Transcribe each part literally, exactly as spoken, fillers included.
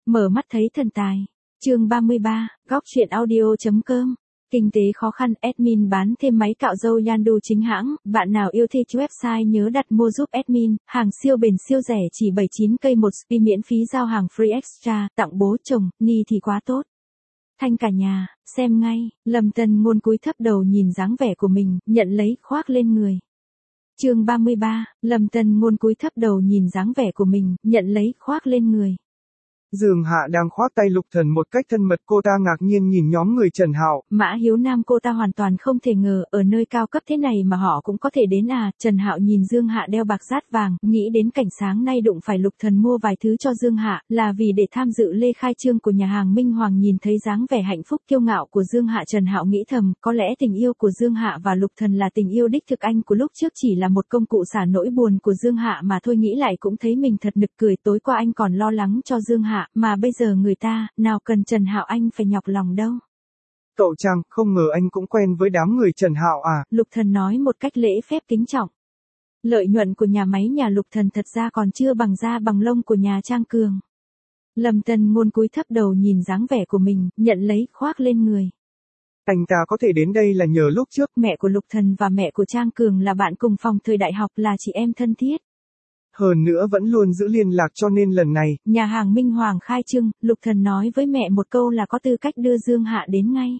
Mở mắt thấy thần tài. Chương ba mươi ba, góc truyện audio.com. Kinh tế khó khăn, admin bán thêm máy cạo râu Yandu chính hãng, bạn nào yêu thích website nhớ đặt mua giúp admin, hàng siêu bền siêu rẻ chỉ bảy mươi chín cây một spi miễn phí giao hàng free extra, tặng bố chồng, ni thì quá tốt. Thanh cả nhà, xem ngay, Lâm Tân Ngôn cúi thấp đầu nhìn dáng vẻ của mình, nhận lấy, khoác lên người. Chương ba mươi ba, Lâm Tân Ngôn cúi thấp đầu nhìn dáng vẻ của mình, nhận lấy, khoác lên người. Dương Hạ đang khoác tay Lục Thần một cách thân mật, cô ta ngạc nhiên nhìn nhóm người Trần Hạo. Mã Hiếu Nam cô ta hoàn toàn không thể ngờ, ở nơi cao cấp thế này mà họ cũng có thể đến à. Trần Hạo nhìn Dương Hạ đeo bạc rát vàng, nghĩ đến cảnh sáng nay đụng phải Lục Thần mua vài thứ cho Dương Hạ, là vì để tham dự lễ khai trương của nhà hàng Minh Hoàng. Nhìn thấy dáng vẻ hạnh phúc kiêu ngạo của Dương Hạ, Trần Hạo nghĩ thầm, có lẽ tình yêu của Dương Hạ và Lục Thần là tình yêu đích thực, anh của lúc trước chỉ là một công cụ xả nỗi buồn của Dương Hạ mà thôi. Nghĩ lại cũng thấy mình thật nực cười, tối qua anh còn lo lắng cho Dương Hạ, mà bây giờ người ta, nào cần Trần Hạo anh phải nhọc lòng đâu. Cậu Trang, không ngờ anh cũng quen với đám người Trần Hạo à? Lục Thần nói một cách lễ phép kính trọng. Lợi nhuận của nhà máy nhà Lục Thần thật ra còn chưa bằng da bằng lông của nhà Trang Cường. Lâm Tân Ngôn cúi thấp đầu nhìn dáng vẻ của mình, nhận lấy, khoác lên người. Anh ta có thể đến đây là nhờ lúc trước mẹ của Lục Thần và mẹ của Trang Cường là bạn cùng phòng thời đại học, là chị em thân thiết. Hơn nữa vẫn luôn giữ liên lạc, cho nên lần này, nhà hàng Minh Hoàng khai trương, Lục Thần nói với mẹ một câu là có tư cách đưa Dương Hạ đến ngay.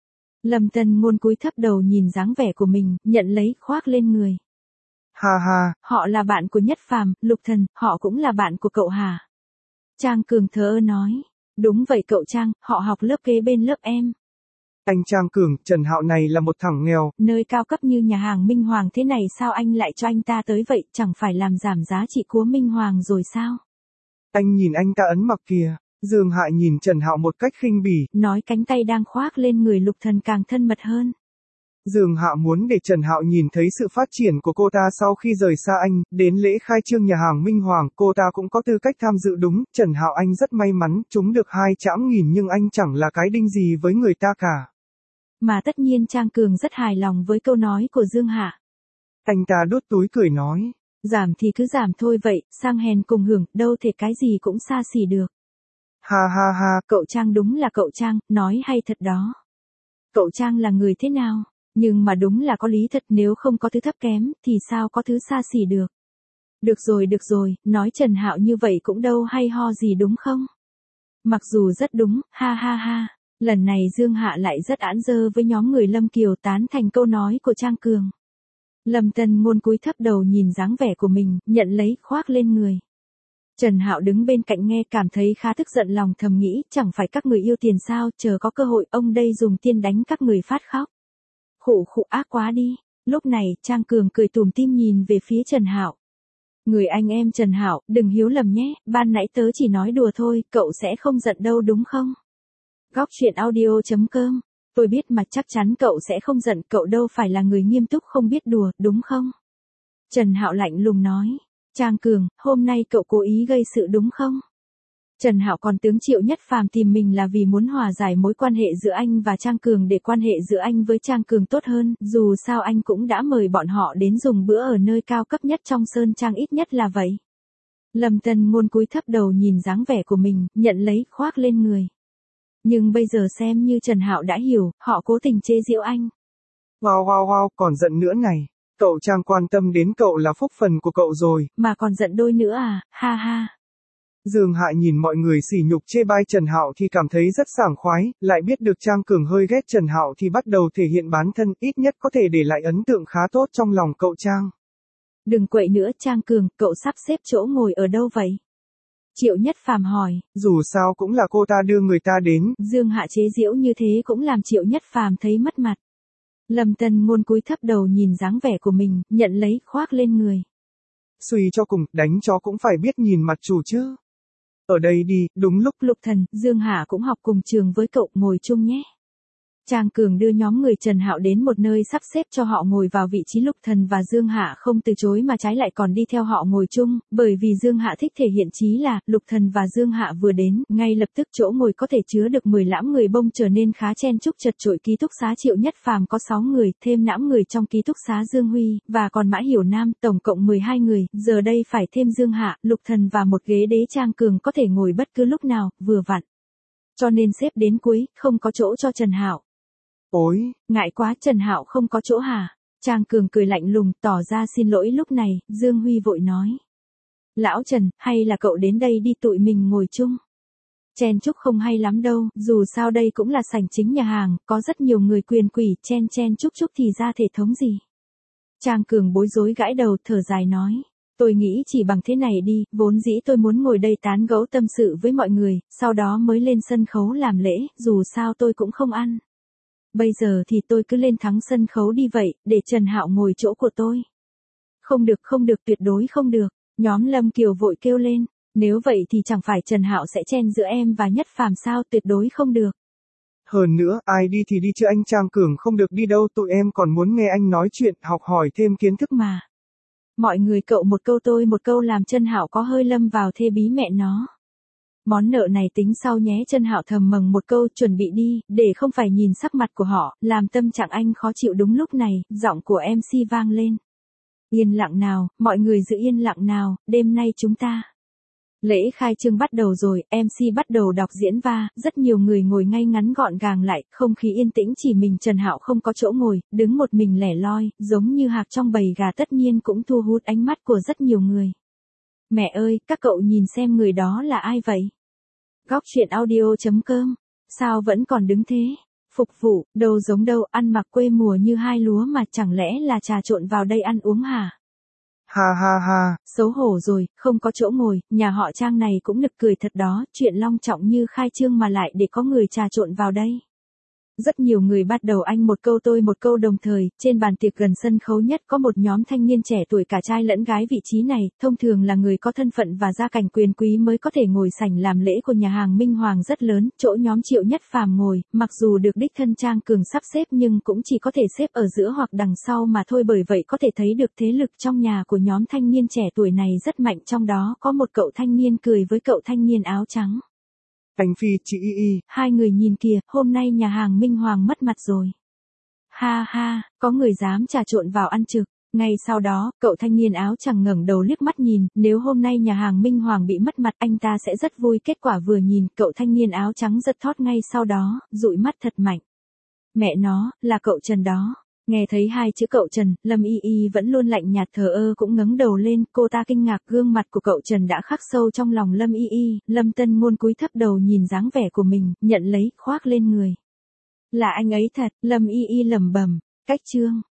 Lâm Tân Ngôn cúi thấp đầu nhìn dáng vẻ của mình, nhận lấy, khoác lên người. Ha ha, họ là bạn của Nhất Phàm, Lục Thần, họ cũng là bạn của cậu hả? Trang Cường thờ ơ nói. Đúng vậy cậu Trang, họ học lớp kế bên lớp em. Anh Trang Cường, Trần Hạo này là một thằng nghèo. Nơi cao cấp như nhà hàng Minh Hoàng thế này sao anh lại cho anh ta tới vậy, chẳng phải làm giảm giá trị của Minh Hoàng rồi sao? Anh nhìn anh ta ấn mặc kìa. Dương Hạ nhìn Trần Hạo một cách khinh bỉ. Nói cánh tay đang khoác lên người Lục Thần càng thân mật hơn. Dương Hạ muốn để Trần Hạo nhìn thấy sự phát triển của cô ta sau khi rời xa anh, đến lễ khai trương nhà hàng Minh Hoàng, cô ta cũng có tư cách tham dự. Đúng, Trần Hạo anh rất may mắn, trúng được hai trảm nghìn, nhưng anh chẳng là cái đinh gì với người ta cả. Mà tất nhiên Trang Cường rất hài lòng với câu nói của Dương Hạ. Anh ta đút túi cười nói. Giảm thì cứ giảm thôi vậy, sang hèn cùng hưởng, đâu thể cái gì cũng xa xỉ được. Ha ha ha, cậu Trang đúng là cậu Trang, nói hay thật đó. Cậu Trang là người thế nào? Nhưng mà đúng là có lý thật, nếu không có thứ thấp kém, thì sao có thứ xa xỉ được. Được rồi được rồi, nói Trần Hạo như vậy cũng đâu hay ho gì đúng không? Mặc dù rất đúng, ha ha ha. Lần này Dương Hạ lại rất ẵn dơ với nhóm người Lâm Kiều, tán thành câu nói của Trang Cường. Lâm Tân Ngôn cúi thấp đầu nhìn dáng vẻ của mình, nhận lấy, khoác lên người. Trần Hạo đứng bên cạnh nghe cảm thấy khá tức giận, lòng thầm nghĩ, chẳng phải các người yêu tiền sao, chờ có cơ hội ông đây dùng tiền đánh các người phát khóc. Khụ khụ, ác quá đi. Lúc này, Trang Cường cười tủm tỉm nhìn về phía Trần Hạo. Người anh em Trần Hạo, đừng hiểu lầm nhé, ban nãy tớ chỉ nói đùa thôi, cậu sẽ không giận đâu đúng không? Góc truyện audio.com. Tôi biết mà, chắc chắn cậu sẽ không giận, cậu đâu phải là người nghiêm túc không biết đùa, đúng không? Trần Hạo lạnh lùng nói. Trang Cường, hôm nay cậu cố ý gây sự đúng không? Trần Hạo còn tướng Triệu Nhất Phàm tìm mình là vì muốn hòa giải mối quan hệ giữa anh và Trang Cường, để quan hệ giữa anh với Trang Cường tốt hơn, dù sao anh cũng đã mời bọn họ đến dùng bữa ở nơi cao cấp nhất trong Sơn Trang, ít nhất là vậy. Lâm Tân Ngôn cúi thấp đầu nhìn dáng vẻ của mình, nhận lấy, khoác lên người. Nhưng bây giờ xem như Trần Hạo đã hiểu, họ cố tình chế giễu anh. Wow wow wow, còn giận nữa này. Cậu Trang quan tâm đến cậu là phúc phần của cậu rồi. Mà còn giận đôi nữa à, ha ha. Dương Hạ nhìn mọi người sỉ nhục chê bai Trần Hạo thì cảm thấy rất sảng khoái, lại biết được Trang Cường hơi ghét Trần Hạo thì bắt đầu thể hiện bản thân, ít nhất có thể để lại ấn tượng khá tốt trong lòng cậu Trang. Đừng quậy nữa Trang Cường, cậu sắp xếp chỗ ngồi ở đâu vậy? Triệu Nhất Phàm hỏi. Dù sao cũng là cô ta đưa người ta đến. Dương Hạ chế giễu như thế cũng làm Triệu Nhất Phàm thấy mất mặt. Lâm Tân Ngôn cúi thấp đầu nhìn dáng vẻ của mình, nhận lấy, khoác lên người. Suy cho cùng, đánh chó cũng phải biết nhìn mặt chủ chứ. Ở đây đi, đúng lúc. Lục Thần, Dương Hạ cũng học cùng trường với cậu, ngồi chung nhé. Trang Cường đưa nhóm người Trần Hạo đến một nơi sắp xếp cho họ ngồi vào vị trí Lục Thần và Dương Hạ không từ chối mà trái lại còn đi theo họ ngồi chung, bởi vì Dương Hạ thích thể hiện chí là, Lục Thần và Dương Hạ vừa đến, ngay lập tức chỗ ngồi có thể chứa được mười lãm người bông trở nên khá chen chúc chật chội. Ký túc xá Triệu Nhất Phàm có sáu người, thêm lãm người trong ký túc xá Dương Huy, và còn Mã Hiểu Nam, tổng cộng mười hai người, giờ đây phải thêm Dương Hạ, Lục Thần và một ghế đế Trang Cường có thể ngồi bất cứ lúc nào, vừa vặn. Cho nên xếp đến cuối, không có chỗ cho Trần Hạo. Ôi, ngại quá, Trần Hạo không có chỗ hả? Trang Cường cười lạnh lùng, tỏ ra xin lỗi. Lúc này, Dương Huy vội nói. Lão Trần, hay là cậu đến đây đi, tụi mình ngồi chung. Chen chúc không hay lắm đâu, dù sao đây cũng là sảnh chính nhà hàng, có rất nhiều người quyền quỷ, chen chen chúc chúc thì ra thể thống gì. Trang Cường bối rối gãi đầu, thở dài nói. Tôi nghĩ chỉ bằng thế này đi, vốn dĩ tôi muốn ngồi đây tán gẫu tâm sự với mọi người, sau đó mới lên sân khấu làm lễ, dù sao tôi cũng không ăn. Bây giờ thì tôi cứ lên thắng sân khấu đi vậy, để Trần Hạo ngồi chỗ của tôi. Không được không được, tuyệt đối không được, nhóm Lâm Kiều vội kêu lên, nếu vậy thì chẳng phải Trần Hạo sẽ chen giữa em và Nhất Phàm sao, tuyệt đối không được. Hơn nữa, ai đi thì đi chứ anh Trang Cường không được đi đâu, tụi em còn muốn nghe anh nói chuyện, học hỏi thêm kiến thức mà. Mọi người cậu một câu tôi một câu làm Trần Hạo có hơi lâm vào thê bí mẹ nó. Món nợ này tính sau nhé. Trần Hạo thầm mừng một câu, chuẩn bị đi, để không phải nhìn sắc mặt của họ, làm tâm trạng anh khó chịu. Đúng lúc này, giọng của em xê vang lên. Yên lặng nào, mọi người giữ yên lặng nào, đêm nay chúng ta. Lễ khai trương bắt đầu rồi, em xê bắt đầu đọc diễn va, rất nhiều người ngồi ngay ngắn gọn gàng lại, không khí yên tĩnh, chỉ mình Trần Hạo không có chỗ ngồi, đứng một mình lẻ loi, giống như hạc trong bầy gà, tất nhiên cũng thu hút ánh mắt của rất nhiều người. Mẹ ơi, các cậu nhìn xem người đó là ai vậy? Góc truyện audio chấm com. Sao vẫn còn đứng thế? Phục vụ, đâu giống đâu, ăn mặc quê mùa như hai lúa mà chẳng lẽ là trà trộn vào đây ăn uống hả? Ha ha ha. Xấu hổ rồi, không có chỗ ngồi, nhà họ Trang này cũng nực cười thật đó, chuyện long trọng như khai trương mà lại để có người trà trộn vào đây. Rất nhiều người bắt đầu anh một câu tôi một câu đồng thời, trên bàn tiệc gần sân khấu nhất có một nhóm thanh niên trẻ tuổi cả trai lẫn gái. Vị trí này, thông thường là người có thân phận và gia cảnh quyền quý mới có thể ngồi sảnh làm lễ của nhà hàng Minh Hoàng rất lớn, chỗ nhóm Triệu Nhất Phàm ngồi, mặc dù được đích thân Trang Cường sắp xếp nhưng cũng chỉ có thể xếp ở giữa hoặc đằng sau mà thôi, bởi vậy có thể thấy được thế lực trong nhà của nhóm thanh niên trẻ tuổi này rất mạnh, trong đó có một cậu thanh niên cười với cậu thanh niên áo trắng. Anh Phi, chị Y Y. Hai người nhìn kìa, hôm nay nhà hàng Minh Hoàng mất mặt rồi. Ha ha, có người dám trà trộn vào ăn trực. Ngay sau đó, cậu thanh niên áo trắng ngẩng đầu liếc mắt nhìn, nếu hôm nay nhà hàng Minh Hoàng bị mất mặt anh ta sẽ rất vui. Kết quả vừa nhìn, cậu thanh niên áo trắng giật thót ngay sau đó, dụi mắt thật mạnh. Mẹ nó, là cậu Trần đó. Nghe thấy hai chữ cậu Trần, Lâm Y Y vẫn luôn lạnh nhạt thờ ơ cũng ngẩng đầu lên, cô ta kinh ngạc, gương mặt của cậu Trần đã khắc sâu trong lòng Lâm Y Y. Lâm Tân Ngôn cúi thấp đầu nhìn dáng vẻ của mình, nhận lấy, khoác lên người. Là anh ấy thật, Lâm Y Y lẩm bẩm, cách trương.